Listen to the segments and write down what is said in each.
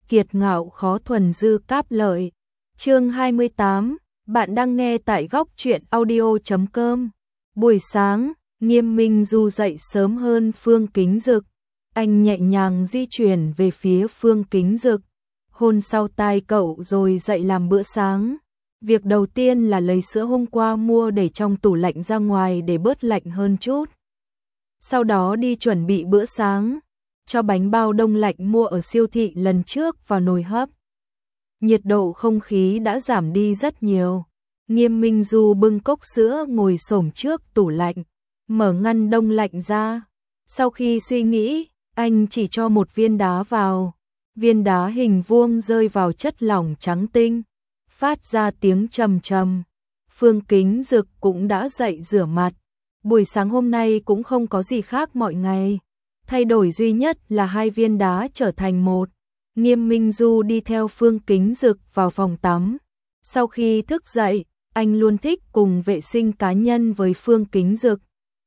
kiệt ngạo khó thuần dư cáp lợi. Chương 28, bạn đang nghe tại góc truyện audio.com. Buổi sáng, Nghiêm Minh Du dậy sớm hơn Phương Kính Dực. Anh nhẹ nhàng di chuyển về phía Phương Kính Dực, hôn sau tai cậu rồi dậy làm bữa sáng. Việc đầu tiên là lấy sữa hôm qua mua để trong tủ lạnh ra ngoài để bớt lạnh hơn chút. Sau đó đi chuẩn bị bữa sáng, cho bánh bao đông lạnh mua ở siêu thị lần trước vào nồi hấp. Nhiệt độ không khí đã giảm đi rất nhiều. Nghiêm Minh Du bưng cốc sữa ngồi xổm trước tủ lạnh, mở ngăn đông lạnh ra. Sau khi suy nghĩ, anh chỉ cho một viên đá vào. Viên đá hình vuông rơi vào chất lỏng trắng tinh, phát ra tiếng trầm trầm. Phương Kính Dực cũng đã dậy rửa mặt. Buổi sáng hôm nay cũng không có gì khác mọi ngày. Thay đổi duy nhất là hai viên đá trở thành một. Nghiêm Minh Du đi theo Phương Kính Dực vào phòng tắm. Sau khi thức dậy, anh luôn thích cùng vệ sinh cá nhân với Phương Kính Dực.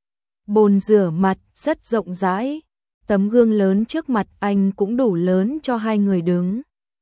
Bồn rửa mặt rất rộng rãi, tấm gương lớn trước mặt anh cũng đủ lớn cho hai người đứng.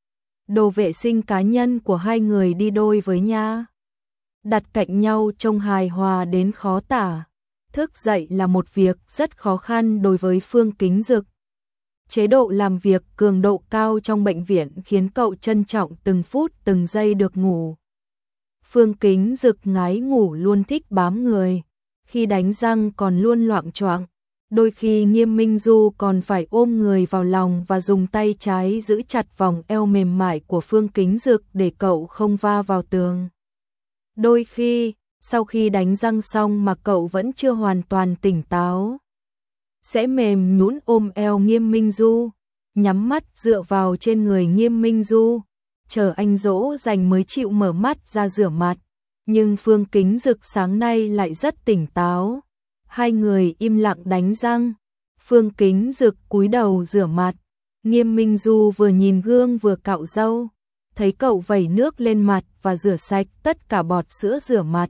Đồ vệ sinh cá nhân của hai người đi đôi với nha, đặt cạnh nhau trông hài hòa đến khó tả. Thức dậy là một việc rất khó khăn đối với Phương Kính Dực. Chế độ làm việc cường độ cao trong bệnh viện khiến cậu trân trọng từng phút từng giây được ngủ. Phương Kính Dực ngái ngủ luôn thích bám người, khi đánh răng còn luôn loạng choạng. Đôi khi Nghiêm Minh Du còn phải ôm người vào lòng và dùng tay trái giữ chặt vòng eo mềm mại của Phương Kính Dực để cậu không va vào tường. Đôi khi, sau khi đánh răng xong mà cậu vẫn chưa hoàn toàn tỉnh táo, sẽ mềm nhũn ôm eo Nghiêm Minh Du, nhắm mắt dựa vào trên người Nghiêm Minh Du, chờ anh dỗ dành mới chịu mở mắt ra rửa mặt. Nhưng Phương Kính Dực sáng nay lại rất tỉnh táo. Hai người im lặng đánh răng. Phương Kính Dực cúi đầu rửa mặt. Nghiêm Minh Du vừa nhìn gương vừa cạo râu, thấy cậu vẩy nước lên mặt và rửa sạch tất cả bọt sữa rửa mặt,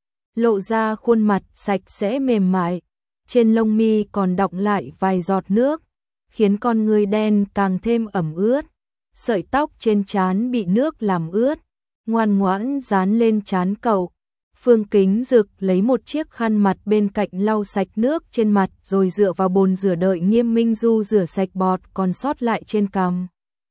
lộ ra khuôn mặt sạch sẽ mềm mại. Trên lông mi còn đọng lại vài giọt nước, khiến con người đen càng thêm ẩm ướt. Sợi tóc trên trán bị nước làm ướt, ngoan ngoãn dán lên trán cậu. Phương Kính Dực lấy một chiếc khăn mặt bên cạnh lau sạch nước trên mặt rồi dựa vào bồn rửa đợi Nghiêm Minh Du rửa sạch bọt còn sót lại trên cằm.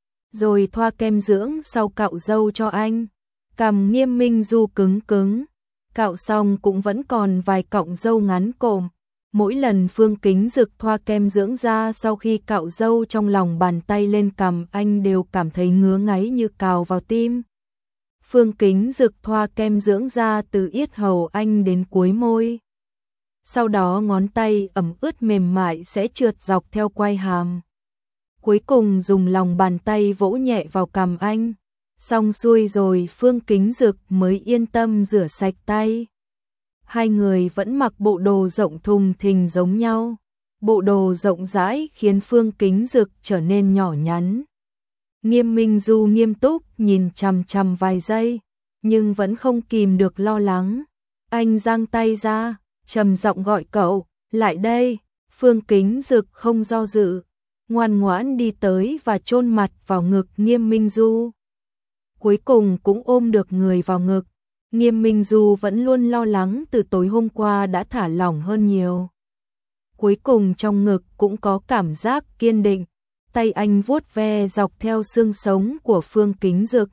Rồi thoa kem dưỡng sau cạo râu cho anh. Cằm Nghiêm Minh Du cứng cứng, cạo xong cũng vẫn còn vài cọng râu ngắn cộm. Mỗi lần Phương Kính Dực thoa kem dưỡng da sau khi cạo râu trong lòng bàn tay lên cằm anh đều cảm thấy ngứa ngáy như cào vào tim. Phương Kính Dực thoa kem dưỡng da từ yết hầu anh đến cuối môi. Sau đó ngón tay ẩm ướt mềm mại sẽ trượt dọc theo quai hàm. Cuối cùng dùng lòng bàn tay vỗ nhẹ vào cằm anh. Xong xuôi rồi Phương Kính Dực mới yên tâm rửa sạch tay. Hai người vẫn mặc bộ đồ rộng thùng thình giống nhau. Bộ đồ rộng rãi khiến Phương Kính Dực trở nên nhỏ nhắn. Nghiêm Minh Du nghiêm túc nhìn chằm chằm vài giây, nhưng vẫn không kìm được lo lắng. Anh giang tay ra, trầm giọng gọi cậu, lại đây. Phương Kính Dực không do dự, ngoan ngoãn đi tới và chôn mặt vào ngực Nghiêm Minh Du. Cuối cùng cũng ôm được người vào ngực. Nghiêm Minh Du vẫn luôn lo lắng từ tối hôm qua đã thả lỏng hơn nhiều. Cuối cùng trong ngực cũng có cảm giác kiên định. Tay anh vuốt ve dọc theo xương sống của Phương Kính Dực.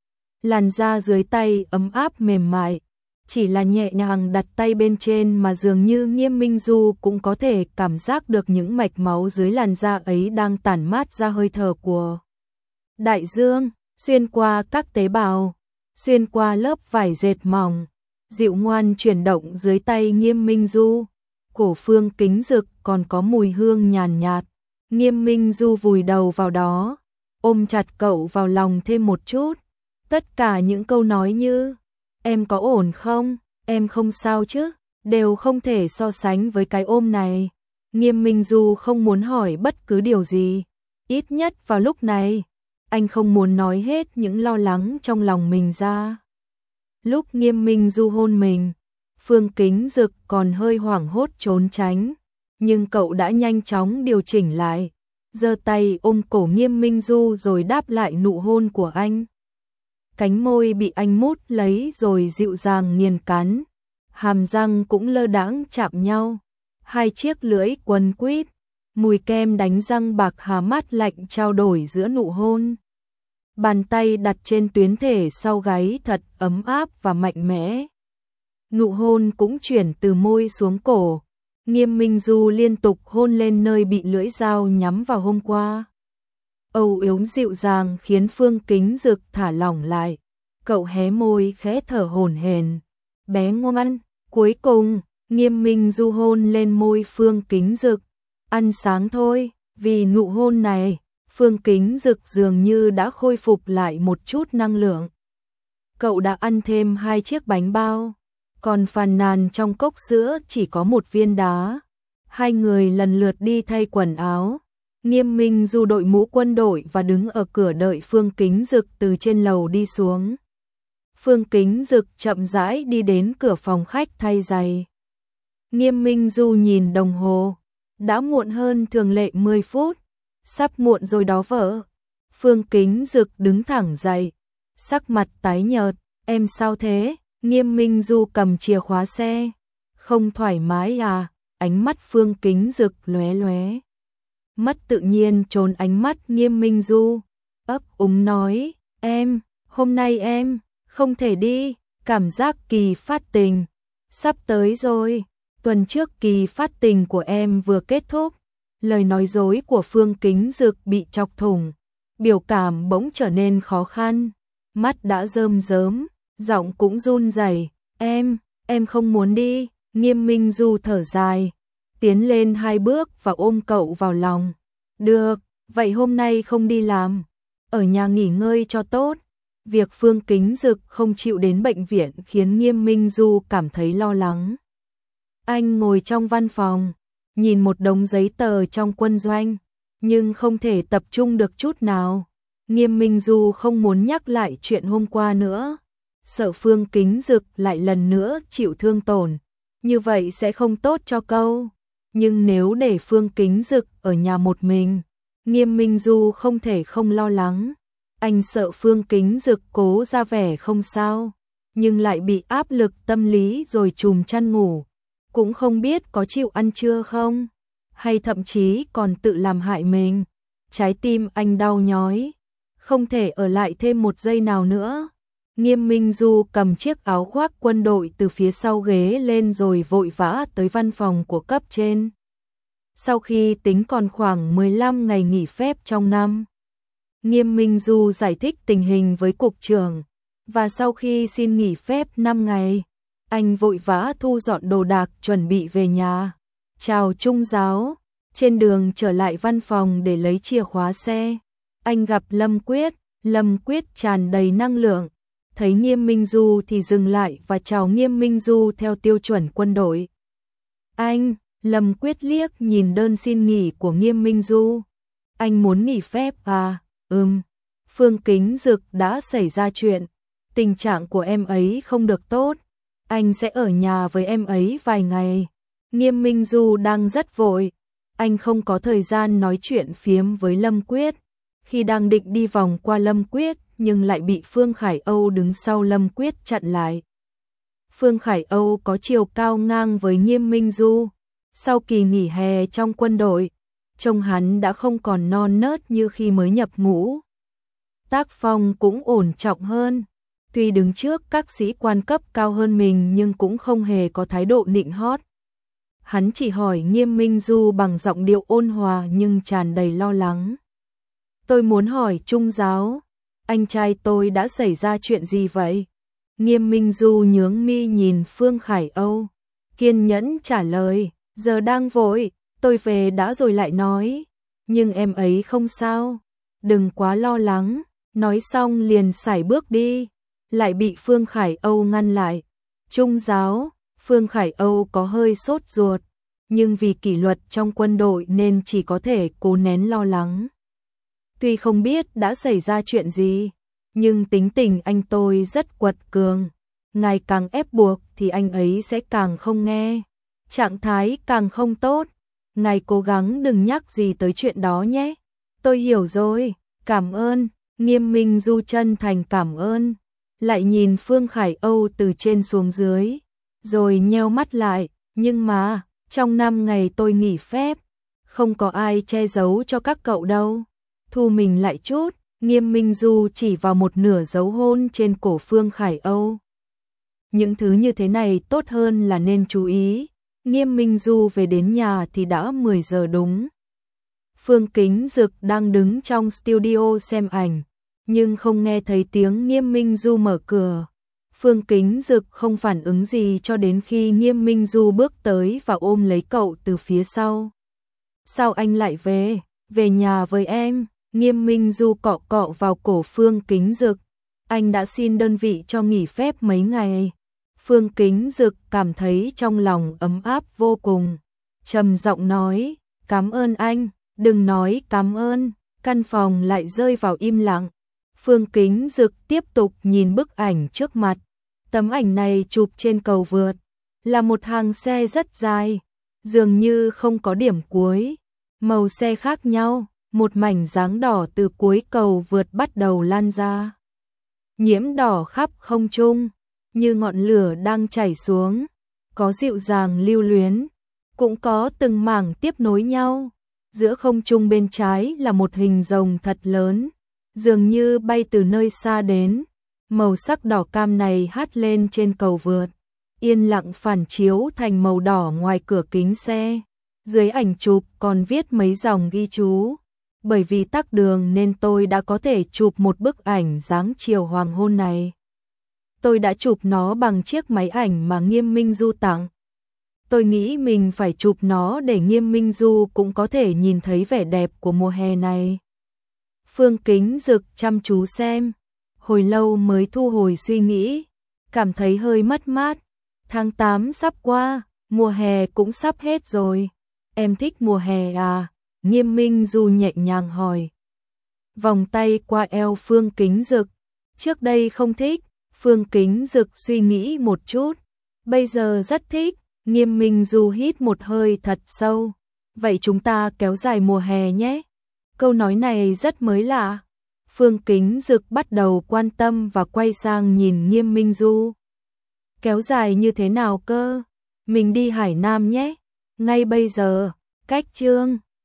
Làn da dưới tay ấm áp mềm mại. Chỉ là nhẹ nhàng đặt tay bên trên mà dường như Nghiêm Minh Du cũng có thể cảm giác được những mạch máu dưới làn da ấy đang tản mát ra hơi thở của đại dương, xuyên qua các tế bào, xuyên qua lớp vải dệt mỏng, dịu ngoan chuyển động dưới tay Nghiêm Minh Du. Cổ Phương Kính Dực còn có mùi hương nhàn nhạt. Nghiêm Minh Du vùi đầu vào đó, ôm chặt cậu vào lòng thêm một chút. Tất cả những câu nói như em có ổn không, em không sao chứ, đều không thể so sánh với cái ôm này. Nghiêm Minh Du không muốn hỏi bất cứ điều gì, ít nhất vào lúc này. Anh không muốn nói hết những lo lắng trong lòng mình ra. Lúc Nghiêm Minh Du hôn mình, Phương Kính Dực còn hơi hoảng hốt trốn tránh, nhưng cậu đã nhanh chóng điều chỉnh lại. giơ tay ôm cổ Nghiêm Minh Du rồi đáp lại nụ hôn của anh. Cánh môi bị anh mút lấy rồi dịu dàng nghiền cắn, hàm răng cũng lơ đãng chạm nhau, hai chiếc lưỡi quấn quýt, mùi kem đánh răng bạc hà mát lạnh trao đổi giữa nụ hôn. Bàn tay đặt trên tuyến thể sau gáy thật ấm áp và mạnh mẽ. Nụ hôn cũng chuyển từ môi xuống cổ. Nghiêm Minh Du liên tục hôn lên nơi bị lưỡi dao nhắm vào hôm qua. Âu yếm dịu dàng khiến Phương Kính Dực thả lỏng lại. Cậu hé môi khẽ thở hổn hển. Bé ngoan, cuối cùng, Nghiêm Minh Du hôn lên môi Phương Kính Dực. Ăn sáng thôi, vì nụ hôn này, Phương Kính Dực dường như đã khôi phục lại một chút năng lượng. Cậu đã ăn thêm 2 chiếc bánh bao, còn phàn nàn trong cốc sữa chỉ có 1 viên đá. Hai người lần lượt đi thay quần áo. Nghiêm Minh Du đội mũ quân đội và đứng ở cửa đợi Phương Kính Dực từ trên lầu đi xuống. Phương Kính Dực chậm rãi đi đến cửa phòng khách thay giày. Nghiêm Minh Du nhìn đồng hồ, đã muộn hơn thường lệ 10 phút, sắp muộn rồi đó vợ. Phương Kính Dực đứng thẳng dậy, sắc mặt tái nhợt, em sao thế? Nghiêm Minh Du cầm chìa khóa xe, không thoải mái à? Ánh mắt Phương Kính Dực lóe lóe. Mất tự nhiên trốn ánh mắt Nghiêm Minh Du, ấp úng nói, hôm nay em không thể đi, cảm giác kỳ phát tình sắp tới rồi. Tuần trước kỳ phát tình của em vừa kết thúc. Lời nói dối của Phương Kính Dực bị chọc thủng, biểu cảm bỗng trở nên khó khăn, mắt đã rơm rớm, giọng cũng run rẩy. Em không muốn đi. Nghiêm Minh Du thở dài, tiến lên 2 bước và ôm cậu vào lòng. Được, vậy hôm nay không đi làm, ở nhà nghỉ ngơi cho tốt. Việc Phương Kính Dực không chịu đến bệnh viện khiến Nghiêm Minh Du cảm thấy lo lắng. Anh ngồi trong văn phòng, nhìn một đống giấy tờ trong quân doanh, nhưng không thể tập trung được chút nào. Nghiêm Minh Du không muốn nhắc lại chuyện hôm qua nữa, sợ Phương Kính Dực lại lần nữa chịu thương tổn, như vậy sẽ không tốt cho cậu. Nhưng nếu để Phương Kính Dực ở nhà một mình, Nghiêm Minh Du không thể không lo lắng. Anh sợ Phương Kính Dực cố ra vẻ không sao, nhưng lại bị áp lực tâm lý rồi trùm chăn ngủ, cũng không biết có chịu ăn trưa không, hay thậm chí còn tự làm hại mình. Trái tim anh đau nhói, không thể ở lại thêm một giây nào nữa. Nghiêm Minh Du cầm chiếc áo khoác quân đội từ phía sau ghế lên rồi vội vã tới văn phòng của cấp trên. Sau khi tính còn khoảng 15 ngày nghỉ phép trong năm, Nghiêm Minh Du giải thích tình hình với cục trưởng, và sau khi xin nghỉ phép 5 ngày, anh vội vã thu dọn đồ đạc chuẩn bị về nhà. Chào Trung giáo. Trên đường trở lại văn phòng để lấy chìa khóa xe, anh gặp Lâm Quyết tràn đầy năng lượng. Thấy Nghiêm Minh Du thì dừng lại và chào Nghiêm Minh Du theo tiêu chuẩn quân đội. Lâm Quyết liếc nhìn đơn xin nghỉ của Nghiêm Minh Du. Anh muốn nghỉ phép à? Phương Kính Dực đã xảy ra chuyện, tình trạng của em ấy không được tốt, anh sẽ ở nhà với em ấy vài ngày. Nghiêm Minh Du đang rất vội, anh không có thời gian nói chuyện phiếm với Lâm Quyết. Khi đang định đi vòng qua Lâm Quyết nhưng lại bị Phương Khải Âu đứng sau Lâm Quyết chặn lại. Phương Khải Âu có chiều cao ngang với Nghiêm Minh Du. Sau kỳ nghỉ hè trong quân đội, trông hắn đã không còn non nớt như khi mới nhập ngũ. Tác phong cũng ổn trọng hơn. Tuy đứng trước các sĩ quan cấp cao hơn mình nhưng cũng không hề có thái độ nịnh hót. Hắn chỉ hỏi Nghiêm Minh Du bằng giọng điệu ôn hòa nhưng tràn đầy lo lắng. Tôi muốn hỏi Trung giáo, anh trai tôi đã xảy ra chuyện gì vậy? Nghiêm Minh Du nhướng mi nhìn Phương Khải Âu, kiên nhẫn trả lời, giờ đang vội, tôi về đã rồi lại nói, nhưng em ấy không sao, đừng quá lo lắng. Nói xong liền sải bước đi, lại bị Phương Khải Âu ngăn lại. Trung giáo, Phương Khải Âu có hơi sốt ruột, nhưng vì kỷ luật trong quân đội nên chỉ có thể cố nén lo lắng. Tuy không biết đã xảy ra chuyện gì, nhưng tính tình anh tôi rất quật cường. Ngài càng ép buộc thì anh ấy sẽ càng không nghe, trạng thái càng không tốt. Ngài cố gắng đừng nhắc gì tới chuyện đó nhé. Tôi hiểu rồi, cảm ơn. Nghiêm Minh Du chân thành cảm ơn. Lại nhìn Phương Khải Âu từ trên xuống dưới, rồi nheo mắt lại, nhưng mà, trong 5 ngày tôi nghỉ phép, không có ai che giấu cho các cậu đâu. Thu mình lại chút, Nghiêm Minh Du chỉ vào một nửa dấu hôn trên cổ Phương Khải Âu. Những thứ như thế này tốt hơn là nên chú ý. Nghiêm Minh Du về đến nhà thì đã 10 giờ đúng. Phương Kính Dực đang đứng trong studio xem ảnh, nhưng không nghe thấy tiếng Nghiêm Minh Du mở cửa. Phương Kính Dực không phản ứng gì cho đến khi Nghiêm Minh Du bước tới và ôm lấy cậu từ phía sau. Sao anh lại về? Về nhà với em. Nghiêm Minh Du cọ cọ vào cổ Phương Kính Dực. Anh đã xin đơn vị cho nghỉ phép mấy ngày. Phương Kính Dực cảm thấy trong lòng ấm áp vô cùng. Trầm giọng nói, cảm ơn anh, đừng nói cảm ơn. Căn phòng lại rơi vào im lặng. Phương Kính Dực tiếp tục nhìn bức ảnh trước mặt. Tấm ảnh này chụp trên cầu vượt, là một hàng xe rất dài, dường như không có điểm cuối. Màu xe khác nhau, một mảnh dáng đỏ từ cuối cầu vượt bắt đầu lan ra, nhiễm đỏ khắp không trung, như ngọn lửa đang chảy xuống, có dịu dàng lưu luyến, cũng có từng mảng tiếp nối nhau. Giữa không trung bên trái là một hình rồng thật lớn, dường như bay từ nơi xa đến. Màu sắc đỏ cam này hắt lên trên cầu vượt, yên lặng phản chiếu thành màu đỏ ngoài cửa kính xe. Dưới ảnh chụp còn viết mấy dòng ghi chú. Bởi vì tắc đường nên tôi đã có thể chụp một bức ảnh dáng chiều hoàng hôn này. Tôi đã chụp nó bằng chiếc máy ảnh mà Nghiêm Minh Du tặng. Tôi nghĩ mình phải chụp nó để Nghiêm Minh Du cũng có thể nhìn thấy vẻ đẹp của mùa hè này. Phương Kính Dực chăm chú xem, hồi lâu mới thu hồi suy nghĩ, cảm thấy hơi mất mát. Tháng 8 sắp qua, mùa hè cũng sắp hết rồi. Em thích mùa hè à? Nghiêm Minh Du nhẹ nhàng hỏi. Vòng tay qua eo Phương Kính Dực. Trước đây không thích. Phương Kính Dực suy nghĩ một chút. Bây giờ rất thích. Nghiêm Minh Du hít một hơi thật sâu. Vậy chúng ta kéo dài mùa hè nhé. Câu nói này rất mới lạ. Phương Kính Dực bắt đầu quan tâm và quay sang nhìn Nghiêm Minh Du. Kéo dài như thế nào cơ? Mình đi Hải Nam nhé. Ngay bây giờ. Cách chương